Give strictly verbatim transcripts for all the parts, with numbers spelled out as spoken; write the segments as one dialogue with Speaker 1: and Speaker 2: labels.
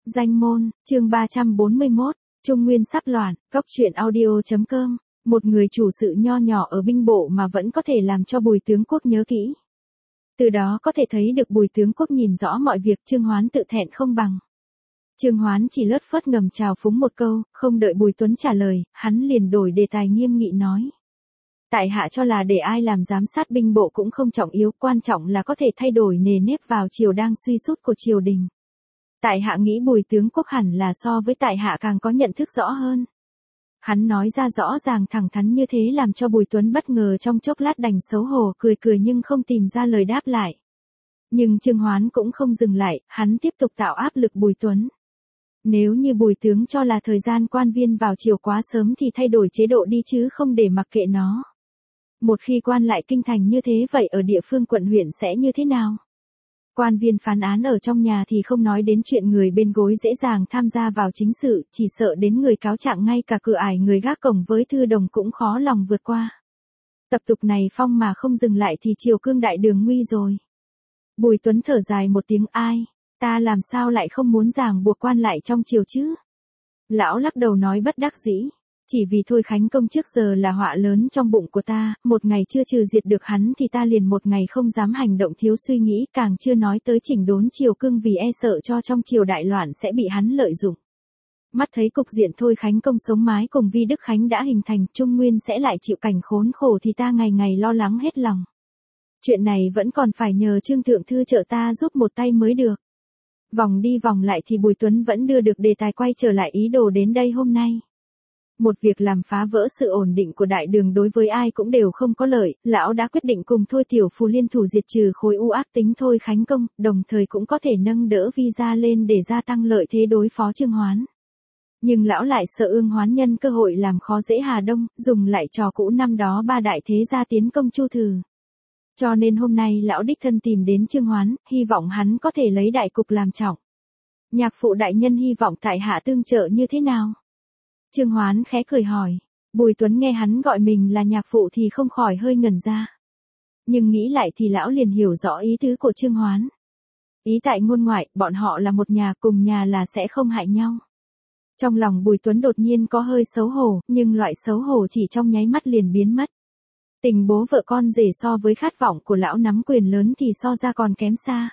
Speaker 1: Danh môn, chương ba trăm bốn mươi mốt, Trung Nguyên sắp loạn, Cốc truyện audio.com, một người chủ sự nho nhỏ ở binh bộ mà vẫn có thể làm cho Bùi tướng quốc nhớ kỹ. Từ đó có thể thấy được Bùi tướng quốc nhìn rõ mọi việc. Trương Hoán tự thẹn không bằng. Trương Hoán chỉ lướt phớt ngầm chào phúng một câu, không đợi Bùi Tuấn trả lời, hắn liền đổi đề tài nghiêm nghị nói. Tại hạ cho là để ai làm giám sát binh bộ cũng không trọng yếu, quan trọng là có thể thay đổi nề nếp vào triều đang suy sút của triều đình. Tại hạ nghĩ Bùi tướng quốc hẳn là so với tại hạ càng có nhận thức rõ hơn. Hắn nói ra rõ ràng thẳng thắn như thế làm cho Bùi Tuấn bất ngờ, trong chốc lát đành xấu hổ cười cười nhưng không tìm ra lời đáp lại. Nhưng Trương Hoán cũng không dừng lại, hắn tiếp tục tạo áp lực Bùi Tuấn. Nếu như Bùi tướng cho là thời gian quan viên vào triều quá sớm thì thay đổi chế độ đi chứ không để mặc kệ nó. Một khi quan lại kinh thành như thế, vậy ở địa phương quận huyện sẽ như thế nào? Quan viên phán án ở trong nhà thì không nói đến chuyện người bên gối dễ dàng tham gia vào chính sự, chỉ sợ đến người cáo trạng ngay cả cửa ải người gác cổng với thư đồng cũng khó lòng vượt qua. Tập tục này phong mà không dừng lại thì triều cương đại đường nguy rồi. Bùi Tuấn thở dài một tiếng, ai, ta làm sao lại không muốn ràng buộc quan lại trong triều chứ? Lão lắc đầu nói bất đắc dĩ. Chỉ vì Thôi Khánh Công trước giờ là họa lớn trong bụng của ta, một ngày chưa trừ diệt được hắn thì ta liền một ngày không dám hành động thiếu suy nghĩ, càng chưa nói tới chỉnh đốn triều cương vì e sợ cho trong triều đại loạn sẽ bị hắn lợi dụng. Mắt thấy cục diện Thôi Khánh Công sống mái cùng Vi Đức Khánh đã hình thành, Trung Nguyên sẽ lại chịu cảnh khốn khổ thì ta ngày ngày lo lắng hết lòng. Chuyện này vẫn còn phải nhờ Trương Thượng Thư trợ ta giúp một tay mới được. Vòng đi vòng lại thì Bùi Tuấn vẫn đưa được đề tài quay trở lại ý đồ đến đây hôm nay. Một việc làm phá vỡ sự ổn định của đại đường đối với ai cũng đều không có lợi, lão đã quyết định cùng Thôi Tiểu Phù liên thủ diệt trừ khối u ác tính Thôi Khánh Công, đồng thời cũng có thể nâng đỡ Vi gia lên để gia tăng lợi thế đối phó Trương Hoán. Nhưng lão lại sợ Ương Hoán nhân cơ hội làm khó dễ Hà Đông, dùng lại trò cũ năm đó ba đại thế gia tiến công Chu Thử. Cho nên hôm nay lão đích thân tìm đến Trương Hoán, hy vọng hắn có thể lấy đại cục làm trọng. Nhạc phụ đại nhân hy vọng tại hạ tương trợ như thế nào? Trương Hoán khẽ cười hỏi. Bùi Tuấn nghe hắn gọi mình là nhạc phụ thì không khỏi hơi ngẩn ra. Nhưng nghĩ lại thì lão liền hiểu rõ ý tứ của Trương Hoán. Ý tại ngôn ngoại, bọn họ là một nhà, cùng nhà là sẽ không hại nhau. Trong lòng Bùi Tuấn đột nhiên có hơi xấu hổ, nhưng loại xấu hổ chỉ trong nháy mắt liền biến mất. Tình bố vợ con rể so với khát vọng của lão nắm quyền lớn thì so ra còn kém xa.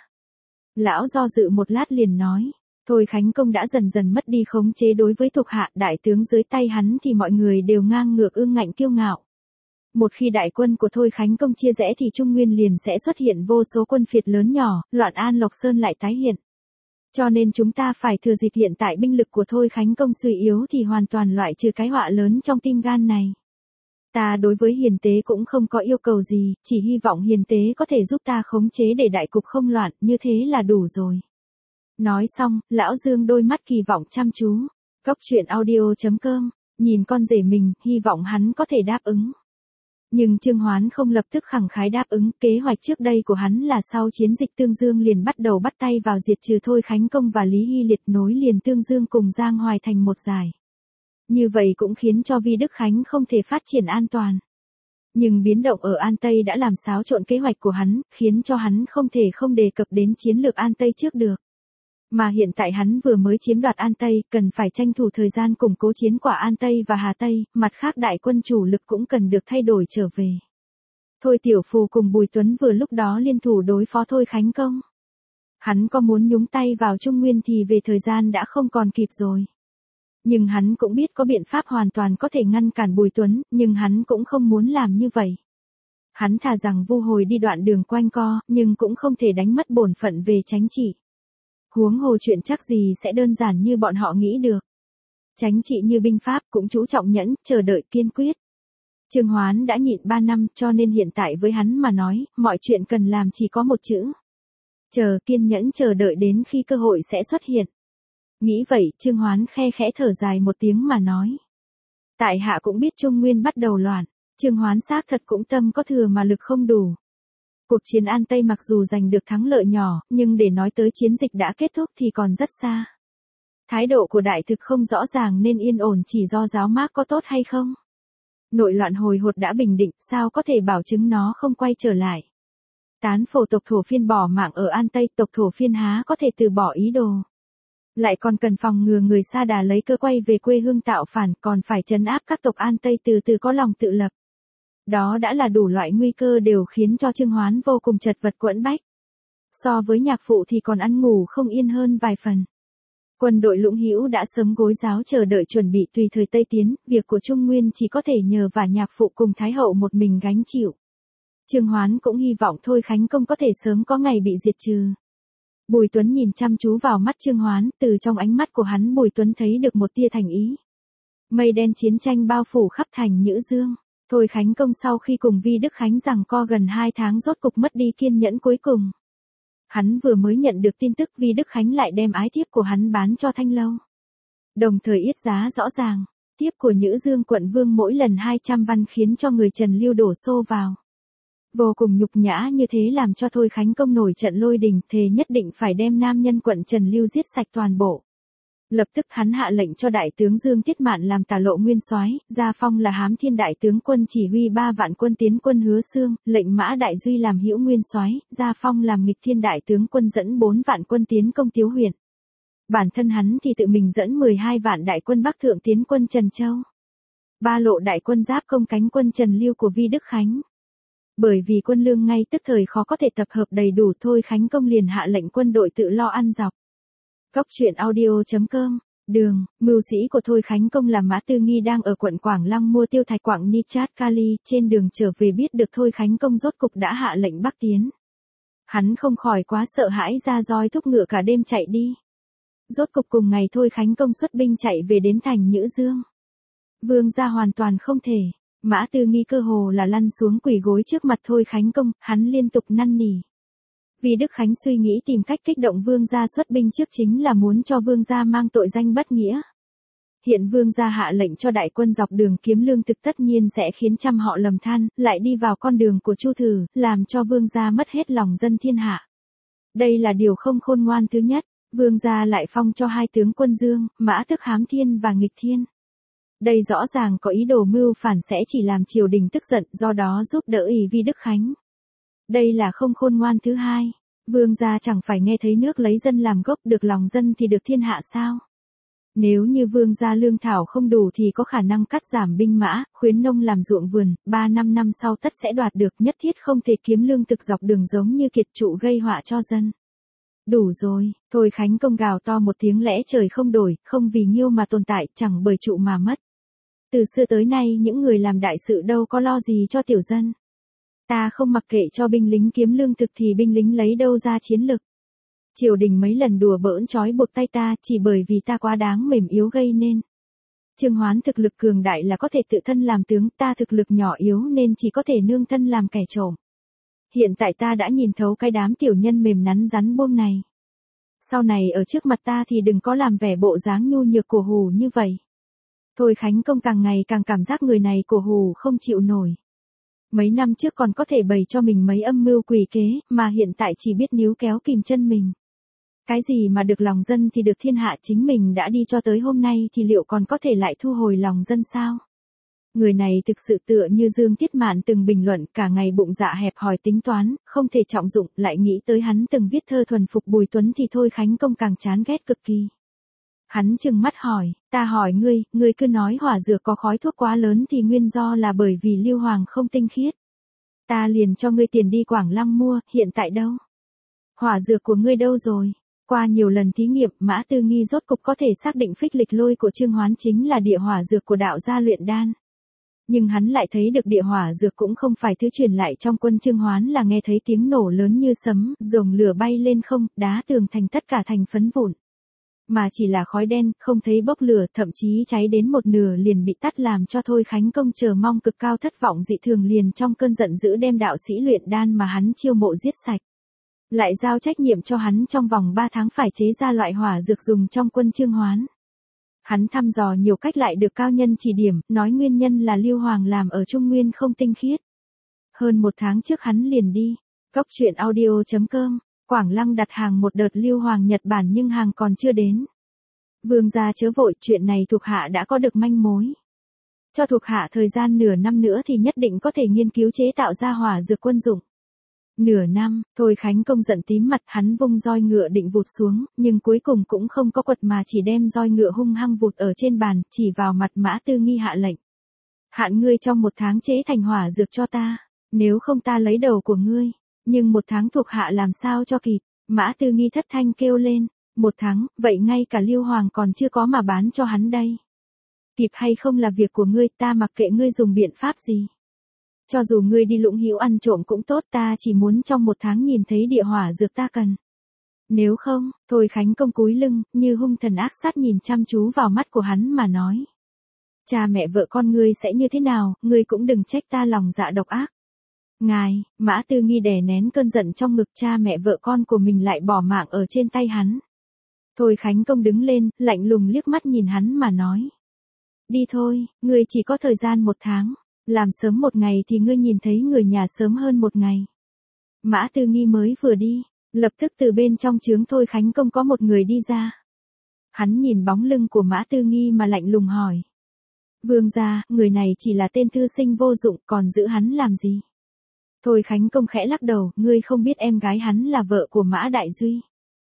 Speaker 1: Lão do dự một lát liền nói. Thôi Khánh Công đã dần dần mất đi khống chế đối với thuộc hạ, đại tướng dưới tay hắn thì mọi người đều ngang ngược ương ngạnh kiêu ngạo. Một khi đại quân của Thôi Khánh Công chia rẽ thì Trung Nguyên liền sẽ xuất hiện vô số quân phiệt lớn nhỏ, loạn An Lộc Sơn lại tái hiện. Cho nên chúng ta phải thừa dịp hiện tại binh lực của Thôi Khánh Công suy yếu thì hoàn toàn loại trừ cái họa lớn trong tim gan này. Ta đối với hiền tế cũng không có yêu cầu gì, chỉ hy vọng hiền tế có thể giúp ta khống chế để đại cục không loạn, như thế là đủ rồi. Nói xong, lão dương đôi mắt kỳ vọng chăm chú. Cốc truyện audio.com, nhìn con rể mình, hy vọng hắn có thể đáp ứng. Nhưng Trương Hoán không lập tức khẳng khái đáp ứng, kế hoạch trước đây của hắn là sau chiến dịch Tương Dương liền bắt đầu bắt tay vào diệt trừ Thôi Khánh Công và Lý Hy Liệt, nối liền Tương Dương cùng Giang Hoài thành một giải. Như vậy cũng khiến cho Vi Đức Khánh không thể phát triển an toàn. Nhưng biến động ở An Tây đã làm xáo trộn kế hoạch của hắn, khiến cho hắn không thể không đề cập đến chiến lược An Tây trước được. Mà hiện tại hắn vừa mới chiếm đoạt An Tây, cần phải tranh thủ thời gian củng cố chiến quả An Tây và Hà Tây, mặt khác đại quân chủ lực cũng cần được thay đổi trở về. Thôi Tiểu Phù cùng Bùi Tuấn vừa lúc đó liên thủ đối phó Thôi Khánh Công. Hắn có muốn nhúng tay vào Trung Nguyên thì về thời gian đã không còn kịp rồi. Nhưng hắn cũng biết có biện pháp hoàn toàn có thể ngăn cản Bùi Tuấn, nhưng hắn cũng không muốn làm như vậy. Hắn thà rằng vu hồi đi đoạn đường quanh co, nhưng cũng không thể đánh mất bổn phận về chánh trị. Huống hồ chuyện chắc gì sẽ đơn giản như bọn họ nghĩ được. Chánh trị như binh pháp cũng chú trọng nhẫn, chờ đợi kiên quyết. Trương Hoán đã nhịn ba năm cho nên hiện tại với hắn mà nói, mọi chuyện cần làm chỉ có một chữ. Chờ, kiên nhẫn chờ đợi đến khi cơ hội sẽ xuất hiện. Nghĩ vậy, Trương Hoán khe khẽ thở dài một tiếng mà nói. Tại hạ cũng biết Trung Nguyên bắt đầu loạn, Trương Hoán xác thật cũng tâm có thừa mà lực không đủ. Cuộc chiến An Tây mặc dù giành được thắng lợi nhỏ, nhưng để nói tới chiến dịch đã kết thúc thì còn rất xa. Thái độ của đại thực không rõ ràng nên yên ổn chỉ do giáo mác có tốt hay không. Nội loạn hồi hột đã bình định, sao có thể bảo chứng nó không quay trở lại. Tán phổ tộc thổ phiên bỏ mạng ở An Tây, tộc thổ phiên há có thể từ bỏ ý đồ. Lại còn cần phòng ngừa người Sa Đà lấy cơ quay về quê hương tạo phản, còn phải trấn áp các tộc An Tây từ từ có lòng tự lập. Đó đã là đủ loại nguy cơ đều khiến cho Trương Hoán vô cùng chật vật quẫn bách. So với nhạc phụ thì còn ăn ngủ không yên hơn vài phần. Quân đội Lũng Hữu đã sớm gối giáo chờ đợi chuẩn bị tùy thời Tây tiến, việc của Trung Nguyên chỉ có thể nhờ và nhạc phụ cùng Thái hậu một mình gánh chịu. Trương Hoán cũng hy vọng Thôi Khánh Công có thể sớm có ngày bị diệt trừ. Bùi Tuấn nhìn chăm chú vào mắt Trương Hoán, từ trong ánh mắt của hắn Bùi Tuấn thấy được một tia thành ý. Mây đen chiến tranh bao phủ khắp thành Nhữ Dương. Thôi Khánh Công sau khi cùng Vi Đức Khánh giằng co gần hai tháng rốt cục mất đi kiên nhẫn cuối cùng. Hắn vừa mới nhận được tin tức Vi Đức Khánh lại đem ái thiếp của hắn bán cho Thanh Lâu. Đồng thời yết giá rõ ràng, thiếp của Nhữ Dương quận vương mỗi lần hai trăm văn khiến cho người Trần Lưu đổ xô vào. Vô cùng nhục nhã như thế làm cho Thôi Khánh Công nổi trận lôi đình, thề nhất định phải đem nam nhân quận Trần Lưu giết sạch toàn bộ. Lập tức hắn hạ lệnh cho đại tướng Dương Tiết Mạn làm tả lộ nguyên soái, gia phong là Hám Thiên đại tướng quân chỉ huy ba vạn quân tiến quân Hứa Xương, lệnh Mã Đại Duy làm hữu nguyên soái, gia phong làm Nghịch Thiên đại tướng quân dẫn bốn vạn quân tiến công Tiếu huyện. Bản thân hắn thì tự mình dẫn mười hai vạn đại quân Bắc thượng tiến quân Trần Châu. Ba lộ đại quân giáp công cánh quân Trần Lưu của Vi Đức Khánh. Bởi vì quân lương ngay tức thời khó có thể tập hợp đầy đủ, Thôi Khánh Công liền hạ lệnh quân đội tự lo ăn dọc. Cốc truyện audio chấm com. Đường, mưu sĩ của Thôi Khánh Công là Mã Tư Nghi đang ở quận Quảng Lăng mua tiêu thạch quặng nitrat kali, trên đường trở về biết được Thôi Khánh Công rốt cục đã hạ lệnh bắc tiến. Hắn không khỏi quá sợ hãi, ra roi thúc ngựa cả đêm chạy đi. Rốt cục cùng ngày Thôi Khánh Công xuất binh chạy về đến thành Nhữ Dương. Vương gia hoàn toàn không thể, Mã Tư Nghi cơ hồ là lăn xuống quỳ gối trước mặt Thôi Khánh Công, hắn liên tục năn nỉ. Vì Đức Khánh suy nghĩ tìm cách kích động vương gia xuất binh trước chính là muốn cho vương gia mang tội danh bất nghĩa. Hiện vương gia hạ lệnh cho đại quân dọc đường kiếm lương thực tất nhiên sẽ khiến trăm họ lầm than, lại đi vào con đường của Chu Thử, làm cho vương gia mất hết lòng dân thiên hạ. Đây là điều không khôn ngoan thứ nhất, vương gia lại phong cho hai tướng quân Dương, Mã tức Hám Thiên và Nghịch Thiên. Đây rõ ràng có ý đồ mưu phản sẽ chỉ làm triều đình tức giận, do đó giúp đỡ ỷ Vi Đức Khánh. Đây là không khôn ngoan thứ hai, vương gia chẳng phải nghe thấy nước lấy dân làm gốc, được lòng dân thì được thiên hạ sao? Nếu như vương gia lương thảo không đủ thì có khả năng cắt giảm binh mã, khuyến nông làm ruộng vườn, ba năm năm sau tất sẽ đoạt được, nhất thiết không thể kiếm lương thực dọc đường giống như kiệt trụ gây họa cho dân. Đủ rồi, Thôi Khánh Công gào to một tiếng, lẽ trời không đổi, không vì nghiêu mà tồn tại, chẳng bởi trụ mà mất. Từ xưa tới nay những người làm đại sự đâu có lo gì cho tiểu dân. Ta không mặc kệ cho binh lính kiếm lương thực thì binh lính lấy đâu ra chiến lực. Triều đình mấy lần đùa bỡn trói buộc tay ta chỉ bởi vì ta quá đáng mềm yếu gây nên. Trương Hoán thực lực cường đại là có thể tự thân làm tướng, ta thực lực nhỏ yếu nên chỉ có thể nương thân làm kẻ trộm. Hiện tại ta đã nhìn thấu cái đám tiểu nhân mềm nắn rắn buông này. Sau này ở trước mặt ta thì đừng có làm vẻ bộ dáng nhu nhược cổ hủ như vậy. Thôi Khánh Công càng ngày càng cảm giác người này cổ hủ không chịu nổi. Mấy năm trước còn có thể bày cho mình mấy âm mưu quỷ kế, mà hiện tại chỉ biết níu kéo kìm chân mình. Cái gì mà được lòng dân thì được thiên hạ, chính mình đã đi cho tới hôm nay thì liệu còn có thể lại thu hồi lòng dân sao? Người này thực sự tựa như Dương Tiết Mạn từng bình luận, cả ngày bụng dạ hẹp hòi tính toán, không thể trọng dụng, lại nghĩ tới hắn từng viết thơ thuần phục Bùi Tuấn thì Thôi Khánh Công càng chán ghét cực kỳ. Hắn trừng mắt hỏi, ta hỏi ngươi, ngươi cứ nói hỏa dược có khói thuốc quá lớn thì nguyên do là bởi vì Lưu Hoàng không tinh khiết. Ta liền cho ngươi tiền đi Quảng Lăng mua, hiện tại đâu? Hỏa dược của ngươi đâu rồi? Qua nhiều lần thí nghiệm, Mã Tư Nghi rốt cục có thể xác định phích lịch lôi của Trương Hoán chính là địa hỏa dược của đạo gia luyện đan. Nhưng hắn lại thấy được địa hỏa dược cũng không phải thứ truyền lại trong quân Trương Hoán, là nghe thấy tiếng nổ lớn như sấm, rồng lửa bay lên không, đá tường thành tất cả thành phấn vụn. Mà chỉ là khói đen, không thấy bốc lửa, thậm chí cháy đến một nửa liền bị tắt, làm cho Thôi Khánh Công chờ mong cực cao thất vọng dị thường, liền trong cơn giận dữ đem đạo sĩ luyện đan mà hắn chiêu mộ giết sạch. Lại giao trách nhiệm cho hắn trong vòng ba tháng phải chế ra loại hỏa dược dùng trong quân Trương Hoán. Hắn thăm dò nhiều cách lại được cao nhân chỉ điểm, nói nguyên nhân là Lưu Hoàng làm ở Trung Nguyên không tinh khiết. Hơn một tháng trước hắn liền đi. Cốc truyện audio chấm com. Quảng Lăng đặt hàng một đợt Lưu Hoàng Nhật Bản nhưng hàng còn chưa đến. Vương gia chớ vội, chuyện này thuộc hạ đã có được manh mối. Cho thuộc hạ thời gian nửa năm nữa thì nhất định có thể nghiên cứu chế tạo ra hỏa dược quân dụng. Nửa năm, Thôi Khánh Công giận tím mặt, hắn vung roi ngựa định vụt xuống, nhưng cuối cùng cũng không có quật mà chỉ đem roi ngựa hung hăng vụt ở trên bàn, chỉ vào mặt Mã Tư Nghi hạ lệnh. Hạn ngươi trong một tháng chế thành hỏa dược cho ta, nếu không ta lấy đầu của ngươi, nhưng một tháng thuộc hạ làm sao cho kịp. Mã Tư Nghi thất thanh kêu lên, một tháng, vậy ngay cả Liêu Hoàng còn chưa có mà bán cho hắn đây. Kịp hay không là việc của ngươi, ta mặc kệ ngươi dùng biện pháp gì. Cho dù ngươi đi Lũng Hữu ăn trộm cũng tốt, ta chỉ muốn trong một tháng nhìn thấy địa hỏa dược ta cần. Nếu không, Thôi Khánh Công cúi lưng, như hung thần ác sát nhìn chăm chú vào mắt của hắn mà nói. Cha mẹ vợ con ngươi sẽ như thế nào, ngươi cũng đừng trách ta lòng dạ độc ác. Ngài, Mã Tư Nghi đè nén cơn giận trong ngực, cha mẹ vợ con của mình lại bỏ mạng ở trên tay hắn. Thôi Khánh Công đứng lên, lạnh lùng liếc mắt nhìn hắn mà nói. Đi thôi, ngươi chỉ có thời gian một tháng, làm sớm một ngày thì ngươi nhìn thấy người nhà sớm hơn một ngày. Mã Tư Nghi mới vừa đi, lập tức từ bên trong trướng Thôi Khánh Công có một người đi ra. Hắn nhìn bóng lưng của Mã Tư Nghi mà lạnh lùng hỏi. Vương gia, người này chỉ là tên thư sinh vô dụng, còn giữ hắn làm gì? Thôi Khánh Công khẽ lắc đầu, ngươi không biết em gái hắn là vợ của Mã Đại Duy.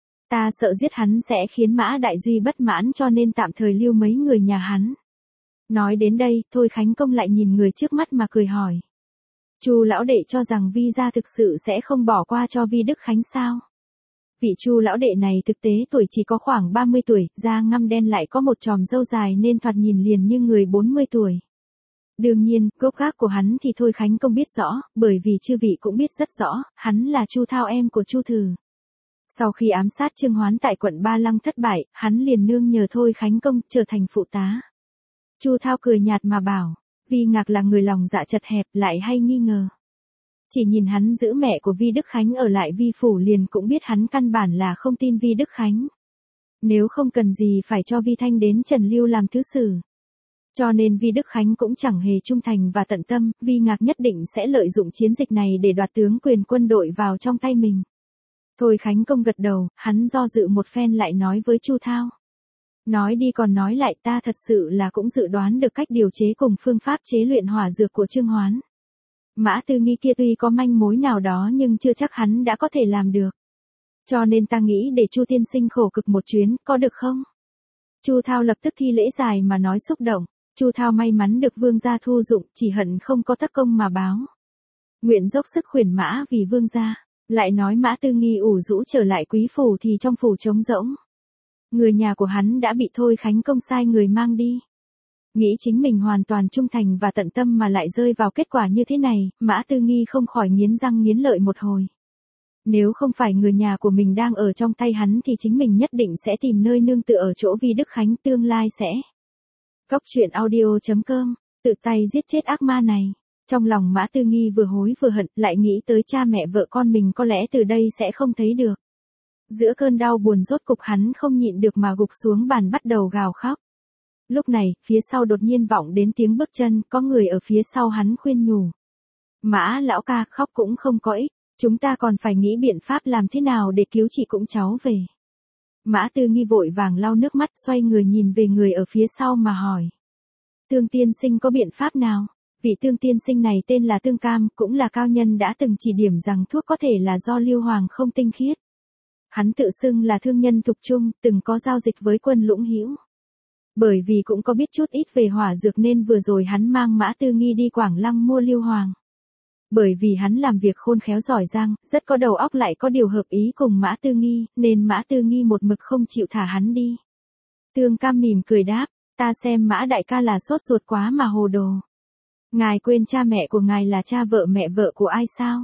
Speaker 1: Ta sợ giết hắn sẽ khiến Mã Đại Duy bất mãn cho nên tạm thời lưu mấy người nhà hắn. Nói đến đây, Thôi Khánh Công lại nhìn người trước mắt mà cười hỏi. Chu lão đệ cho rằng Vi gia thực sự sẽ không bỏ qua cho Vi Đức Khánh sao? Vị Chu lão đệ này thực tế tuổi chỉ có khoảng ba mươi tuổi, da ngăm đen lại có một chòm râu dài nên thoạt nhìn liền như người bốn mươi tuổi. Đương nhiên, gốc gác của hắn thì Thôi Khánh Công biết rõ, bởi vì chư vị cũng biết rất rõ, hắn là Chu Thao em của Chu Thử. Sau khi ám sát Trương Hoán tại quận Ba Lăng thất bại, hắn liền nương nhờ Thôi Khánh Công trở thành phụ tá. Chu Thao cười nhạt mà bảo, Vi Ngạc là người lòng dạ chật hẹp lại hay nghi ngờ. Chỉ nhìn hắn giữ mẹ của Vi Đức Khánh ở lại Vi phủ liền cũng biết hắn căn bản là không tin Vi Đức Khánh. Nếu không cần gì phải cho Vi Thanh đến Trần Lưu làm thứ sử. Cho nên Vi Đức Khánh cũng chẳng hề trung thành và tận tâm, Vi Ngạc nhất định sẽ lợi dụng chiến dịch này để đoạt tướng quyền quân đội vào trong tay mình. Thôi Khánh Công gật đầu, hắn do dự một phen lại nói với Chu Thao. Nói đi còn nói lại, ta thật sự là cũng dự đoán được cách điều chế cùng phương pháp chế luyện hỏa dược của Trương Hoán. Mã Tư Nghi kia tuy có manh mối nào đó nhưng chưa chắc hắn đã có thể làm được. Cho nên ta nghĩ để Chu tiên sinh khổ cực một chuyến, có được không? Chu Thao lập tức thi lễ dài mà nói xúc động. Chu Thao may mắn được vương gia thu dụng, chỉ hận không có tất công mà báo. Nguyện dốc sức khuyển mã vì vương gia. Lại nói Mã Tư Nghi ủ rũ trở lại quý phủ thì trong phủ trống rỗng. Người nhà của hắn đã bị Thôi Khánh Công sai người mang đi. Nghĩ chính mình hoàn toàn trung thành và tận tâm mà lại rơi vào kết quả như thế này, Mã Tư Nghi không khỏi nghiến răng nghiến lợi một hồi. Nếu không phải người nhà của mình đang ở trong tay hắn thì chính mình nhất định sẽ tìm nơi nương tựa ở chỗ Vi Đức Khánh, tương lai sẽ. Cóc truyện audio chấm com, tự tay giết chết ác ma này. Trong lòng Mã Tư Nghi vừa hối vừa hận, lại nghĩ tới cha mẹ vợ con mình có lẽ từ đây sẽ không thấy được. Giữa cơn đau buồn rốt cục hắn không nhịn được mà gục xuống bàn bắt đầu gào khóc. Lúc này, phía sau đột nhiên vọng đến tiếng bước chân, có người ở phía sau hắn khuyên nhủ. Mã lão ca, khóc cũng không có ích, chúng ta còn phải nghĩ biện pháp làm thế nào để cứu chị cũng cháu về. Mã Tư Nghi vội vàng lau nước mắt, xoay người nhìn về người ở phía sau mà hỏi. Tương tiên sinh có biện pháp nào? Vị Tương tiên sinh này tên là Tương Cam, cũng là cao nhân đã từng chỉ điểm rằng thuốc có thể là do Lưu Hoàng không tinh khiết. Hắn tự xưng là thương nhân thục trung, từng có giao dịch với quân Lũng Hữu. Bởi vì cũng có biết chút ít về hỏa dược nên vừa rồi hắn mang Mã Tư Nghi đi Quảng Lăng mua Lưu Hoàng. Bởi vì hắn làm việc khôn khéo giỏi giang, rất có đầu óc lại có điều hợp ý cùng Mã Tư Nghi, nên Mã Tư Nghi một mực không chịu thả hắn đi. Tương Cam mỉm cười đáp, ta xem Mã đại ca là sốt ruột quá mà hồ đồ. Ngài quên cha mẹ của ngài là cha vợ mẹ vợ của ai sao?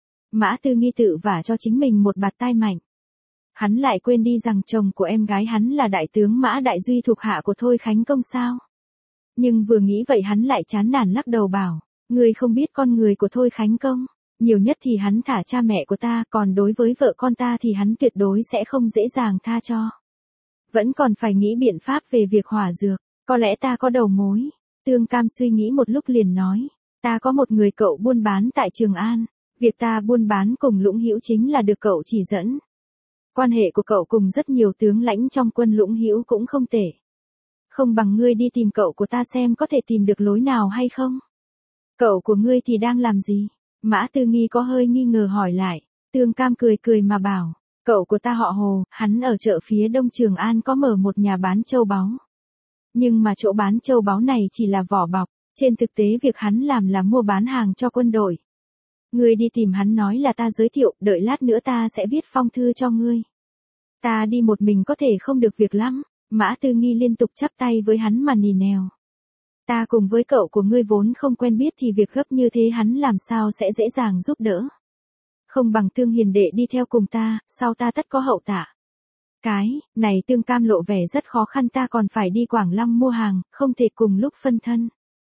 Speaker 1: Mã Tư Nghi tự vả cho chính mình một bạt tai mạnh. Hắn lại quên đi rằng chồng của em gái hắn là đại tướng Mã Đại Duy thuộc hạ của Thôi Khánh Công sao? Nhưng vừa nghĩ vậy hắn lại chán nản lắc đầu bảo, người không biết con người của Thôi Khánh Công, nhiều nhất thì hắn thả cha mẹ của ta, còn đối với vợ con ta thì hắn tuyệt đối sẽ không dễ dàng tha cho. Vẫn còn phải nghĩ biện pháp về việc hỏa dược, có lẽ ta có đầu mối. Tương Cam suy nghĩ một lúc liền nói, ta có một người cậu buôn bán tại Trường An, việc ta buôn bán cùng Lũng Hữu chính là được cậu chỉ dẫn. Quan hệ của cậu cùng rất nhiều tướng lãnh trong quân Lũng Hữu cũng không tệ. Không bằng ngươi đi tìm cậu của ta xem có thể tìm được lối nào hay không. Cậu của ngươi thì đang làm gì? Mã Tư Nghi có hơi nghi ngờ hỏi lại. Tương Cam cười cười mà bảo, cậu của ta họ Hồ, hắn ở chợ phía đông Trường An có mở một nhà bán châu báu. Nhưng mà chỗ bán châu báu này chỉ là vỏ bọc, trên thực tế việc hắn làm là mua bán hàng cho quân đội. Ngươi đi tìm hắn nói là ta giới thiệu, đợi lát nữa ta sẽ viết phong thư cho ngươi. Ta đi một mình có thể không được việc lắm. Mã Tư Nghi liên tục chắp tay với hắn mà nỉ nèo. Ta cùng với cậu của ngươi vốn không quen biết thì việc gấp như thế hắn làm sao sẽ dễ dàng giúp đỡ. Không bằng Tương hiền đệ đi theo cùng ta, sau ta tất có hậu tạ. Cái, này Tương Cam lộ vẻ rất khó khăn, ta còn phải đi Quảng Lăng mua hàng, không thể cùng lúc phân thân.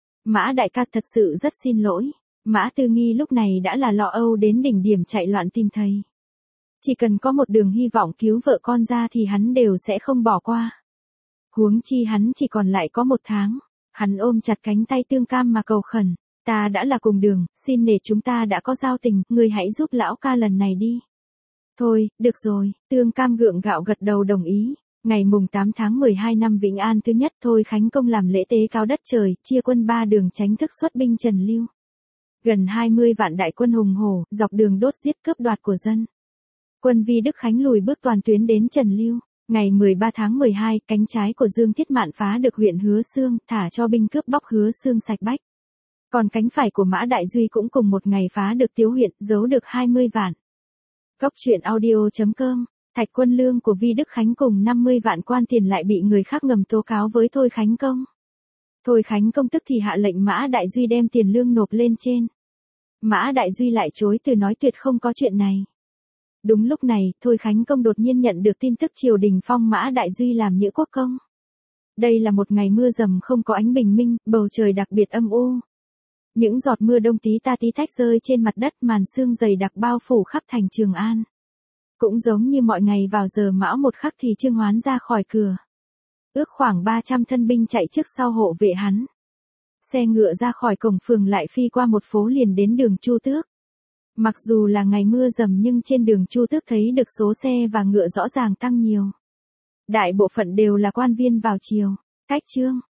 Speaker 1: Mã đại ca thật sự rất xin lỗi. Mã Tư Nghi lúc này đã là lo âu đến đỉnh điểm chạy loạn tìm thầy. Chỉ cần có một đường hy vọng cứu vợ con ra thì hắn đều sẽ không bỏ qua. Huống chi hắn chỉ còn lại có một tháng. Hắn ôm chặt cánh tay Tương Cam mà cầu khẩn. Ta đã là cùng đường, xin nể chúng ta đã có giao tình, ngươi hãy giúp lão ca lần này đi. Thôi, được rồi, Tương Cam gượng gạo gật đầu đồng ý. Ngày mùng tám tháng mười hai năm Vĩnh An thứ nhất Thôi Khánh Công làm lễ tế cao đất trời, chia quân ba đường tránh thức xuất binh Trần Lưu. Gần hai mươi vạn đại quân hùng hổ, dọc đường đốt giết cướp đoạt của dân. Quân Vi Đức Khánh lùi bước toàn tuyến đến Trần Lưu. Ngày mười ba tháng mười hai, cánh trái của Dương Thiết Mạn phá được huyện Hứa Xương, thả cho binh cướp bóc Hứa Xương sạch bách. Còn cánh phải của Mã Đại Duy cũng cùng một ngày phá được Tiếu huyện, giấu được hai mươi vạn. Góc truyện audio chấm com, Thạch quân lương của Vi Đức Khánh cùng năm mươi vạn quan tiền lại bị người khác ngầm tố cáo với Thôi Khánh Công. Thôi Khánh Công tức thì hạ lệnh Mã Đại Duy đem tiền lương nộp lên trên. Mã Đại Duy lại chối từ nói tuyệt không có chuyện này. Đúng lúc này, Thôi Khánh Công đột nhiên nhận được tin tức triều đình phong Mã Đại Duy làm Nhữ Quốc Công. Đây là một ngày mưa rầm không có ánh bình minh, bầu trời đặc biệt âm u. Những giọt mưa đông tí ta tí tách rơi trên mặt đất, màn sương dày đặc bao phủ khắp thành Trường An. Cũng giống như mọi ngày vào giờ mão một khắc thì Trương Hoán ra khỏi cửa. Ước khoảng ba trăm thân binh chạy trước sau hộ vệ hắn. Xe ngựa ra khỏi cổng phường lại phi qua một phố liền đến đường Chu Tước. Mặc dù là ngày mưa rầm nhưng trên đường Chu Tước thấy được số xe và ngựa rõ ràng tăng nhiều. Đại bộ phận đều là quan viên vào triều. Cách Trương